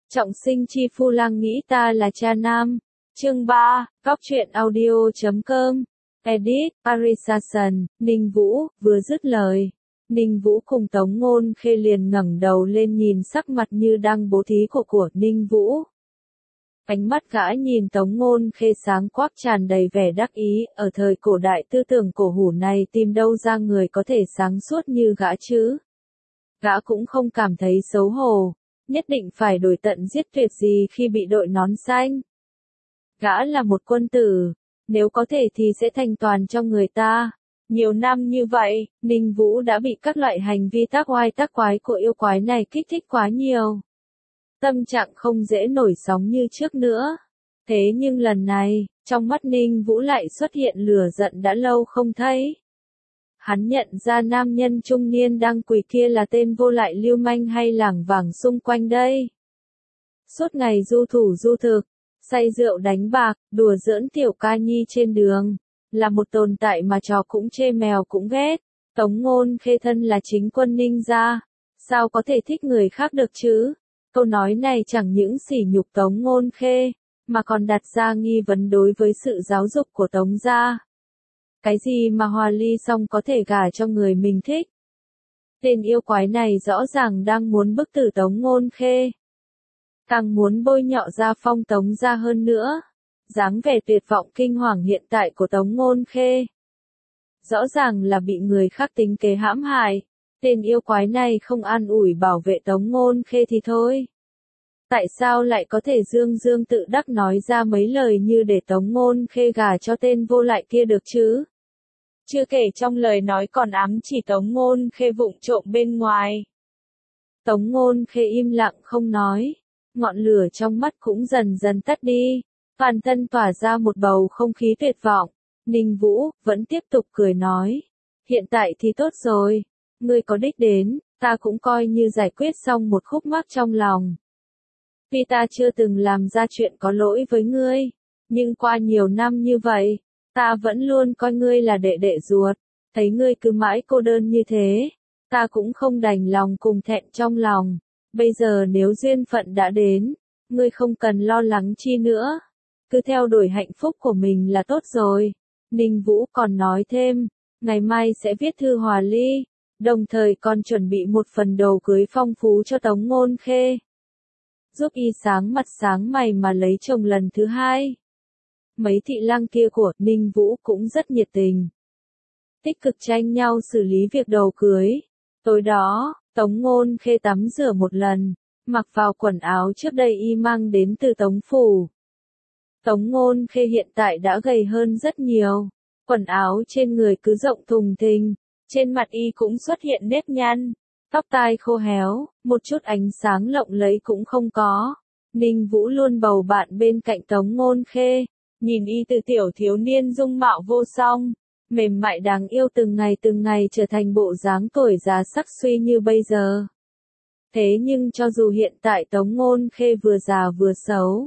Trọng sinh chi phu lang nghĩ ta là cha nam. Chương 3, Góc truyện audio.com. Edit, Parisasan, Ninh Vũ, vừa dứt lời. Ninh Vũ cùng Tống Ngôn Khê liền ngẩng đầu lên nhìn sắc mặt như đang bố thí của Ninh Vũ. Ánh mắt gã nhìn Tống Ngôn Khê sáng quắc tràn đầy vẻ đắc ý, ở thời cổ đại tư tưởng cổ hủ này tìm đâu ra người có thể sáng suốt như gã chứ. Gã cũng không cảm thấy xấu hổ, nhất định phải đổi tận giết tuyệt gì khi bị đội nón xanh. Gã là một quân tử, nếu có thể thì sẽ thành toàn cho người ta. Nhiều năm như vậy, Ninh Vũ đã bị các loại hành vi tác oai tác quái của yêu quái này kích thích quá nhiều. Tâm trạng không dễ nổi sóng như trước nữa. Thế nhưng lần này, trong mắt Ninh Vũ lại xuất hiện lửa giận đã lâu không thấy. Hắn nhận ra nam nhân trung niên đang quỳ kia là tên vô lại lưu manh hay lảng vảng xung quanh đây. Suốt ngày du thủ du thực, say rượu đánh bạc, đùa giỡn tiểu ca nhi trên đường, là một tồn tại mà chó cũng chê mèo cũng ghét. Tống Ngôn Khê thân là chính quân Ninh gia, sao có thể thích người khác được chứ? Câu nói này chẳng những sỉ nhục Tống Ngôn Khê, mà còn đặt ra nghi vấn đối với sự giáo dục của Tống gia. Cái gì mà hòa ly xong có thể gả cho người mình thích? Tên yêu quái này rõ ràng đang muốn bức tử Tống Ngôn Khê. Càng muốn bôi nhọ gia phong Tống gia hơn nữa. Dáng vẻ tuyệt vọng kinh hoàng hiện tại của Tống Ngôn Khê. Rõ ràng là bị người khác tính kế hãm hại. Tên yêu quái này không an ủi bảo vệ Tống Ngôn Khê thì thôi. Tại sao lại có thể dương dương tự đắc nói ra mấy lời như để Tống Ngôn Khê gả cho tên vô lại kia được chứ? Chưa kể trong lời nói còn ám chỉ Tống Ngôn Khê vụng trộm bên ngoài. Tống Ngôn Khê im lặng không nói. Ngọn lửa trong mắt cũng dần dần tắt đi. Toàn thân tỏa ra một bầu không khí tuyệt vọng. Ninh Vũ vẫn tiếp tục cười nói. Hiện tại thì tốt rồi. Ngươi có đích đến, ta cũng coi như giải quyết xong một khúc mắc trong lòng. Vì ta chưa từng làm ra chuyện có lỗi với ngươi. Nhưng qua nhiều năm như vậy, ta vẫn luôn coi ngươi là đệ đệ ruột. Thấy ngươi cứ mãi cô đơn như thế, ta cũng không đành lòng cùng thẹn trong lòng. Bây giờ nếu duyên phận đã đến, ngươi không cần lo lắng chi nữa. Cứ theo đuổi hạnh phúc của mình là tốt rồi. Ninh Vũ còn nói thêm, ngày mai sẽ viết thư hòa ly, đồng thời còn chuẩn bị một phần đồ cưới phong phú cho Tống Ngôn Khê. Giúp y sáng mặt sáng mày mà lấy chồng lần thứ hai. Mấy thị lang kia của Ninh Vũ cũng rất nhiệt tình. Tích cực tranh nhau xử lý việc đồ cưới. Tối đó, Tống Ngôn Khê tắm rửa một lần, mặc vào quần áo trước đây y mang đến từ Tống Phủ. Tống Ngôn Khê hiện tại đã gầy hơn rất nhiều. Quần áo trên người cứ rộng thùng thình, trên mặt y cũng xuất hiện nếp nhăn. Tóc tai khô héo, một chút ánh sáng lộng lẫy cũng không có. Ninh Vũ luôn bầu bạn bên cạnh Tống Ngôn Khê, nhìn y từ tiểu thiếu niên dung mạo vô song, mềm mại đáng yêu từng ngày trở thành bộ dáng tuổi già sắc suy như bây giờ. Thế nhưng cho dù hiện tại Tống Ngôn Khê vừa già vừa xấu,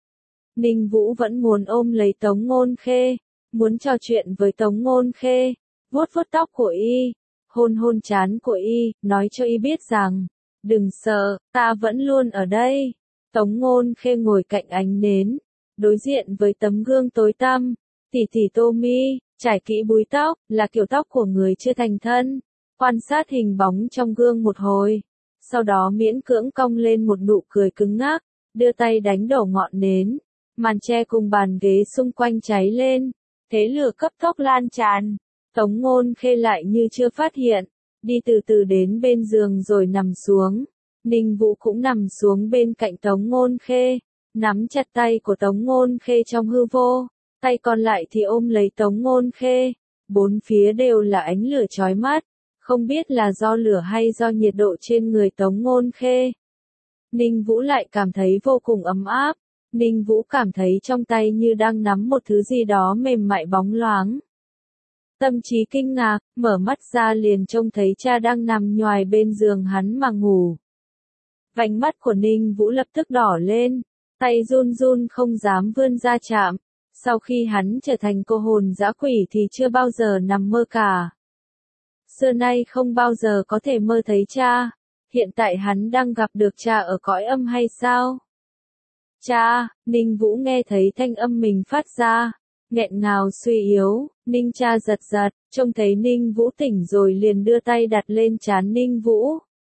Ninh Vũ vẫn muốn ôm lấy Tống Ngôn Khê, muốn trò chuyện với Tống Ngôn Khê, vuốt vuốt tóc của y, hôn hôn trán của y, nói cho y biết rằng, đừng sợ, ta vẫn luôn ở đây. Tống Ngôn Khê ngồi cạnh ánh nến, đối diện với tấm gương tối tăm, tỉ tỉ tô mi, trải kỹ búi tóc, là kiểu tóc của người chưa thành thân. Quan sát hình bóng trong gương một hồi, sau đó miễn cưỡng cong lên một nụ cười cứng ngắc, đưa tay đánh đổ ngọn nến, màn tre cùng bàn ghế xung quanh cháy lên, thế lửa cấp tốc lan tràn. Tống Ngôn Khê lại như chưa phát hiện, đi từ từ đến bên giường rồi nằm xuống. Ninh Vũ cũng nằm xuống bên cạnh Tống Ngôn Khê, nắm chặt tay của Tống Ngôn Khê trong hư vô, tay còn lại thì ôm lấy Tống Ngôn Khê. Bốn phía đều là ánh lửa chói mắt, không biết là do lửa hay do nhiệt độ trên người Tống Ngôn Khê. Ninh Vũ lại cảm thấy vô cùng ấm áp. Ninh Vũ cảm thấy trong tay như đang nắm một thứ gì đó mềm mại bóng loáng. Tâm trí kinh ngạc, mở mắt ra liền trông thấy cha đang nằm nhoài bên giường hắn mà ngủ. Vành mắt của Ninh Vũ lập tức đỏ lên, tay run run không dám vươn ra chạm. Sau khi hắn trở thành cô hồn dã quỷ thì chưa bao giờ nằm mơ cả. Xưa nay không bao giờ có thể mơ thấy cha. Hiện tại hắn đang gặp được cha ở cõi âm hay sao? Cha, Ninh Vũ nghe thấy thanh âm mình phát ra, nghẹn ngào suy yếu, Ninh cha giật giật, trông thấy Ninh Vũ tỉnh rồi liền đưa tay đặt lên trán Ninh Vũ.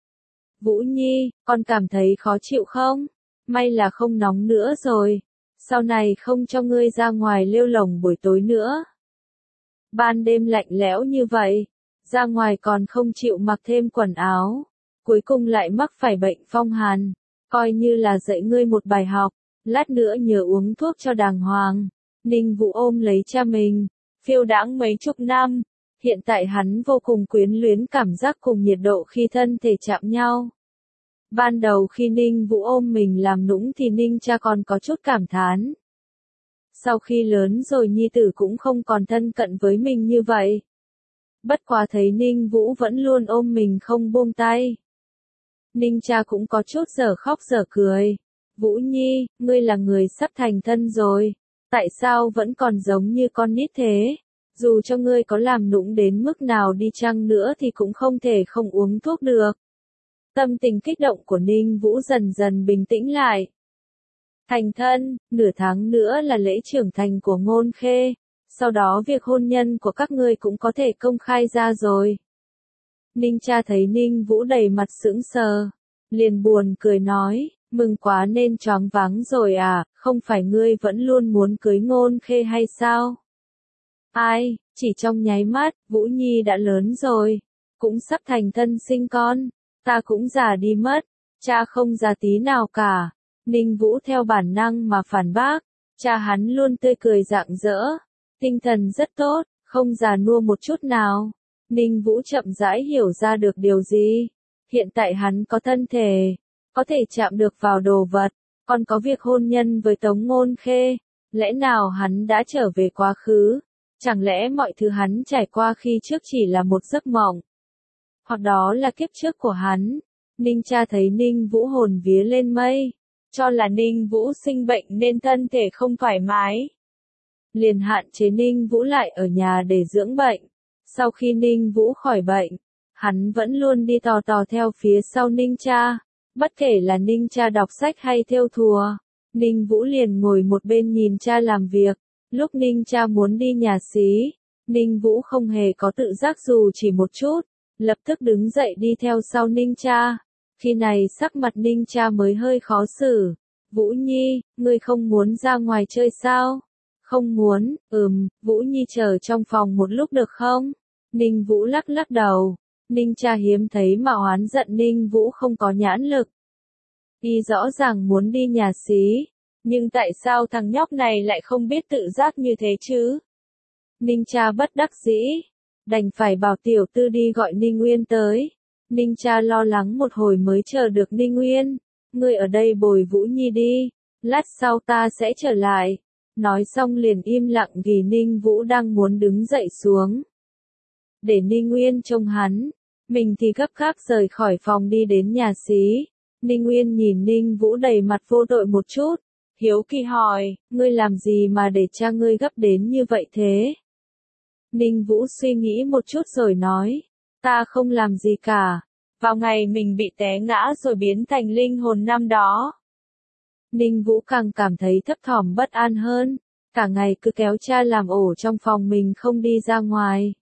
Vũ Nhi, con cảm thấy khó chịu không? May là không nóng nữa rồi, sau này không cho ngươi ra ngoài lêu lổng buổi tối nữa. Ban đêm lạnh lẽo như vậy, ra ngoài còn không chịu mặc thêm quần áo, cuối cùng lại mắc phải bệnh phong hàn, coi như là dạy ngươi một bài học, lát nữa nhớ uống thuốc cho đàng hoàng. Ninh Vũ ôm lấy cha mình, phiêu đãng mấy chục năm, hiện tại hắn vô cùng quyến luyến cảm giác cùng nhiệt độ khi thân thể chạm nhau. Ban đầu khi Ninh Vũ ôm mình làm nũng thì Ninh cha còn có chút cảm thán. Sau khi lớn rồi nhi tử cũng không còn thân cận với mình như vậy. Bất quá thấy Ninh Vũ vẫn luôn ôm mình không buông tay. Ninh cha cũng có chút dở khóc dở cười. Vũ Nhi, ngươi là người sắp thành thân rồi. Tại sao vẫn còn giống như con nít thế? Dù cho ngươi có làm nũng đến mức nào đi chăng nữa thì cũng không thể không uống thuốc được. Tâm tình kích động của Ninh Vũ dần dần bình tĩnh lại. Thành thân, nửa tháng nữa là lễ trưởng thành của Ngôn Khê, sau đó việc hôn nhân của các ngươi cũng có thể công khai ra rồi. Ninh cha thấy Ninh Vũ đầy mặt sững sờ, liền buồn cười nói, mừng quá nên choáng váng rồi à, không phải ngươi vẫn luôn muốn cưới Ngôn Khê hay sao? Ai, chỉ trong nháy mắt, Vũ Nhi đã lớn rồi, cũng sắp thành thân sinh con, ta cũng già đi mất, cha không già tí nào cả. Ninh Vũ theo bản năng mà phản bác, cha hắn luôn tươi cười rạng rỡ, tinh thần rất tốt, không già nua một chút nào. Ninh Vũ chậm rãi hiểu ra được điều gì. Hiện tại hắn có thân thể, có thể chạm được vào đồ vật, còn có việc hôn nhân với Tống Ngôn Khê. Lẽ nào hắn đã trở về quá khứ? Chẳng lẽ mọi thứ hắn trải qua khi trước chỉ là một giấc mộng? Hoặc đó là kiếp trước của hắn? Ninh cha thấy Ninh Vũ hồn vía lên mây, cho là Ninh Vũ sinh bệnh nên thân thể không thoải mái. Liền hạn chế Ninh Vũ lại ở nhà để dưỡng bệnh. Sau khi Ninh Vũ khỏi bệnh, hắn vẫn luôn đi tò tò theo phía sau Ninh cha. Bất kể là Ninh cha đọc sách hay thêu thùa, Ninh Vũ liền ngồi một bên nhìn cha làm việc. Lúc Ninh cha muốn đi nhà xí, Ninh Vũ không hề có tự giác dù chỉ một chút, lập tức đứng dậy đi theo sau Ninh cha. Khi này sắc mặt Ninh cha mới hơi khó xử. Vũ Nhi, ngươi không muốn ra ngoài chơi sao? Không muốn, Vũ Nhi chờ trong phòng một lúc được không? Ninh Vũ lắc lắc đầu. Ninh cha hiếm thấy mà oán giận Ninh Vũ không có nhãn lực. Y rõ ràng muốn đi nhà xí, nhưng tại sao thằng nhóc này lại không biết tự giác như thế chứ? Ninh cha bất đắc dĩ, đành phải bảo tiểu tư đi gọi Ninh Nguyên tới. Ninh cha lo lắng một hồi mới chờ được Ninh Nguyên. Ngươi ở đây bồi Vũ Nhi đi, lát sau ta sẽ trở lại. Nói xong liền im lặng vì Ninh Vũ đang muốn đứng dậy xuống. Để Ninh Nguyên trông hắn, mình thì gấp gáp rời khỏi phòng đi đến nhà xí. Ninh Nguyên nhìn Ninh Vũ đầy mặt vô tội một chút, hiếu kỳ hỏi, ngươi làm gì mà để cha ngươi gấp đến như vậy thế? Ninh Vũ suy nghĩ một chút rồi nói, ta không làm gì cả, vào ngày mình bị té ngã rồi biến thành linh hồn năm đó. Ninh Vũ càng cảm thấy thấp thỏm bất an hơn, cả ngày cứ kéo cha làm ổ trong phòng mình không đi ra ngoài.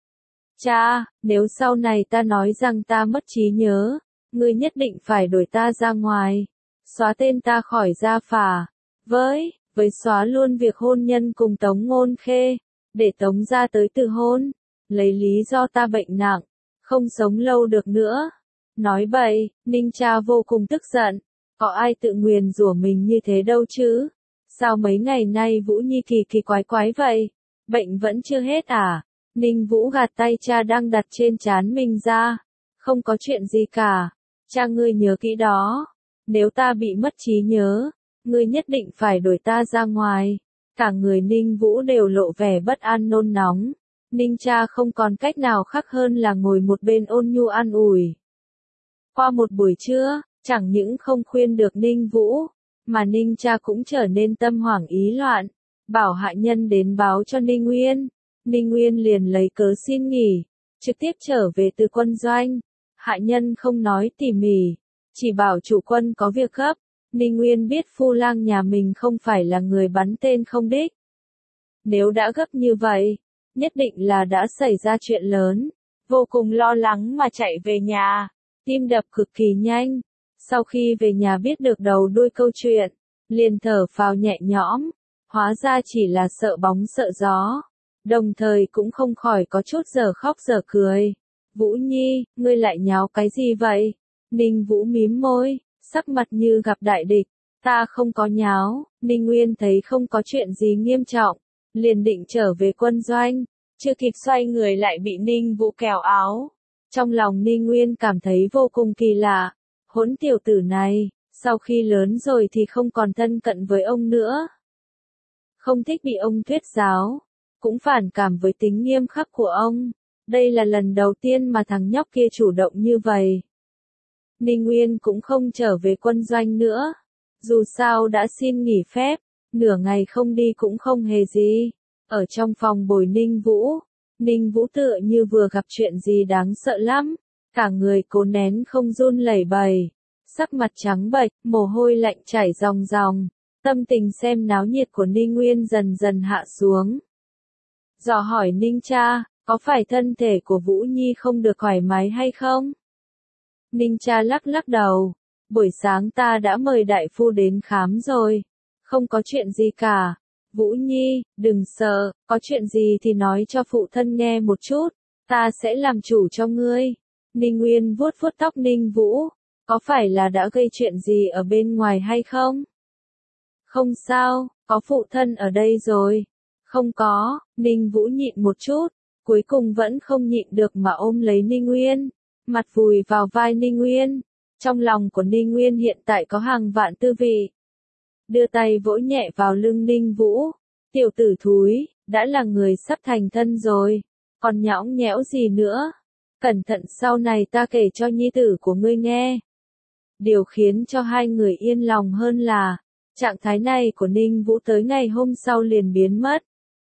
Cha, nếu sau này ta nói rằng ta mất trí nhớ, ngươi nhất định phải đuổi ta ra ngoài, xóa tên ta khỏi gia phả, với xóa luôn việc hôn nhân cùng Tống Ngôn Khê, để Tống gia tới từ hôn, lấy lý do ta bệnh nặng, không sống lâu được nữa. Nói bậy, Ninh cha vô cùng tức giận, có ai tự nguyền rủa mình như thế đâu chứ? Sao mấy ngày nay Vũ Nhi kỳ kỳ quái quái vậy? Bệnh vẫn chưa hết à? Ninh Vũ gạt tay cha đang đặt trên trán mình ra. Không có chuyện gì cả. Cha ngươi nhớ kỹ đó. Nếu ta bị mất trí nhớ, ngươi nhất định phải đuổi ta ra ngoài. Cả người Ninh Vũ đều lộ vẻ bất an nôn nóng. Ninh cha không còn cách nào khác hơn là ngồi một bên ôn nhu an ủi. Qua một buổi trưa, chẳng những không khuyên được Ninh Vũ, mà Ninh cha cũng trở nên tâm hoảng ý loạn, bảo hạ nhân đến báo cho Ninh Nguyên. Ninh Nguyên liền lấy cớ xin nghỉ, trực tiếp trở về từ quân doanh. Hạ nhân không nói tỉ mỉ, chỉ bảo chủ quân có việc gấp, Ninh Nguyên biết Phu Lang nhà mình không phải là người bắn tên không đích. Nếu đã gấp như vậy, nhất định là đã xảy ra chuyện lớn. Vô cùng lo lắng mà chạy về nhà, tim đập cực kỳ nhanh. Sau khi về nhà biết được đầu đuôi câu chuyện, liền thở phào nhẹ nhõm, hóa ra chỉ là sợ bóng sợ gió. Đồng thời cũng không khỏi có chút giờ khóc giờ cười. Vũ Nhi, ngươi lại nháo cái gì vậy? Ninh Vũ mím môi, sắc mặt như gặp đại địch. Ta không có nháo. Ninh Nguyên thấy không có chuyện gì nghiêm trọng, liền định trở về quân doanh. Chưa kịp xoay người lại bị Ninh Vũ kéo áo. Trong lòng Ninh Nguyên cảm thấy vô cùng kỳ lạ. Hỗn tiểu tử này, sau khi lớn rồi thì không còn thân cận với ông nữa. Không thích bị ông thuyết giáo, cũng phản cảm với tính nghiêm khắc của ông. Đây là lần đầu tiên mà thằng nhóc kia chủ động như vậy. Ninh Nguyên cũng không trở về quân doanh nữa. Dù sao đã xin nghỉ phép, nửa ngày không đi cũng không hề gì. Ở trong phòng bồi Ninh Vũ tựa như vừa gặp chuyện gì đáng sợ lắm. Cả người cố nén không run lẩy bẩy. Sắc mặt trắng bệch, mồ hôi lạnh chảy ròng ròng. Tâm tình xem náo nhiệt của Ninh Nguyên dần dần hạ xuống. Dò hỏi Ninh cha, có phải thân thể của Vũ Nhi không được thoải mái hay không? Ninh cha lắc lắc đầu. Buổi sáng ta đã mời đại phu đến khám rồi. Không có chuyện gì cả. Vũ Nhi, đừng sợ, có chuyện gì thì nói cho phụ thân nghe một chút. Ta sẽ làm chủ cho ngươi. Ninh Nguyên vuốt vuốt tóc Ninh Vũ. Có phải là đã gây chuyện gì ở bên ngoài hay không? Không sao, có phụ thân ở đây rồi. Không có. Ninh Vũ nhịn một chút, cuối cùng vẫn không nhịn được mà ôm lấy Ninh Nguyên, mặt vùi vào vai Ninh Nguyên. Trong lòng của Ninh Nguyên hiện tại có hàng vạn tư vị. Đưa tay vỗ nhẹ vào lưng Ninh Vũ. Tiểu tử thúi, đã là người sắp thành thân rồi, còn nhõng nhẽo gì nữa? Cẩn thận sau này ta kể cho nhi tử của ngươi nghe. Điều khiến cho hai người yên lòng hơn là, trạng thái này của Ninh Vũ tới ngày hôm sau liền biến mất.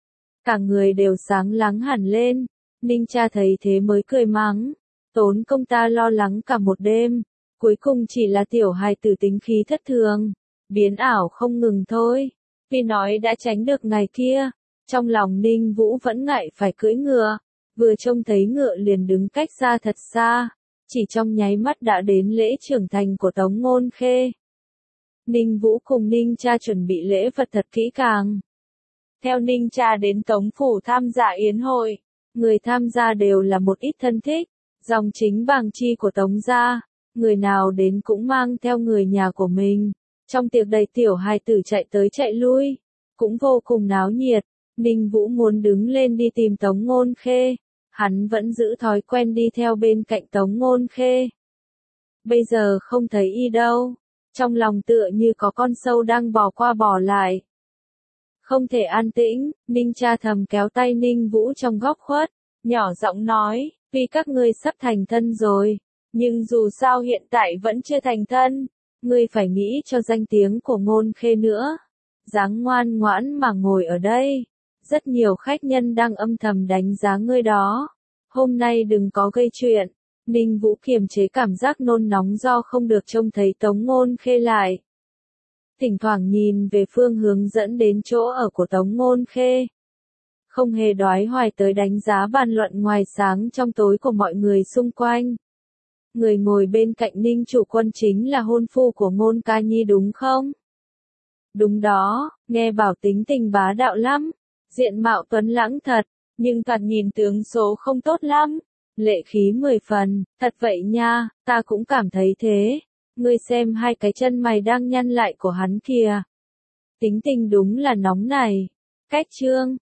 Cả người đều sáng láng hẳn lên. Ninh cha thấy thế mới cười mắng. Tốn công ta lo lắng cả một đêm. Cuối cùng chỉ là tiểu hài tử tính khí thất thường. Biến ảo không ngừng thôi. Vì nói đã tránh được ngày kia. Trong lòng Ninh Vũ vẫn ngại phải cưỡi ngựa. Vừa trông thấy ngựa liền đứng cách xa thật xa. Chỉ trong nháy mắt đã đến lễ trưởng thành của Tống Ngôn Khê. Ninh Vũ cùng Ninh cha chuẩn bị lễ vật thật kỹ càng. Theo Ninh cha đến Tống Phủ tham gia yến hội, người tham gia đều là một ít thân thích, dòng chính bàng chi của Tống gia, người nào đến cũng mang theo người nhà của mình. Trong tiệc đầy tiểu hài tử chạy tới chạy lui, cũng vô cùng náo nhiệt. Ninh Vũ muốn đứng lên đi tìm Tống Ngôn Khê, hắn vẫn giữ thói quen đi theo bên cạnh Tống Ngôn Khê. Bây giờ không thấy y đâu, trong lòng tựa như có con sâu đang bò qua bò lại. Không thể an tĩnh, Ninh cha thầm kéo tay Ninh Vũ trong góc khuất, nhỏ giọng nói, vì các ngươi sắp thành thân rồi, nhưng dù sao hiện tại vẫn chưa thành thân, ngươi phải nghĩ cho danh tiếng của Ngôn Khê nữa. Dáng ngoan ngoãn mà ngồi ở đây, rất nhiều khách nhân đang âm thầm đánh giá ngươi đó. Hôm nay đừng có gây chuyện. Ninh Vũ kiềm chế cảm giác nôn nóng do không được trông thấy Tống Ngôn Khê lại. Thỉnh thoảng nhìn về phương hướng dẫn đến chỗ ở của Tống Ngôn Khê. Không hề đoái hoài tới đánh giá bàn luận ngoài sáng trong tối của mọi người xung quanh. Người ngồi bên cạnh Ninh chủ quân chính là hôn phu của Ngôn Ca Nhi đúng không? Đúng đó, nghe bảo tính tình bá đạo lắm, diện mạo tuấn lãng thật, nhưng thoạt nhìn tướng số không tốt lắm, lệ khí 10 phần, thật vậy nha, ta cũng cảm thấy thế. Ngươi xem hai cái chân mày đang nhăn lại của hắn kìa. Tính tình đúng là nóng này. Cách chương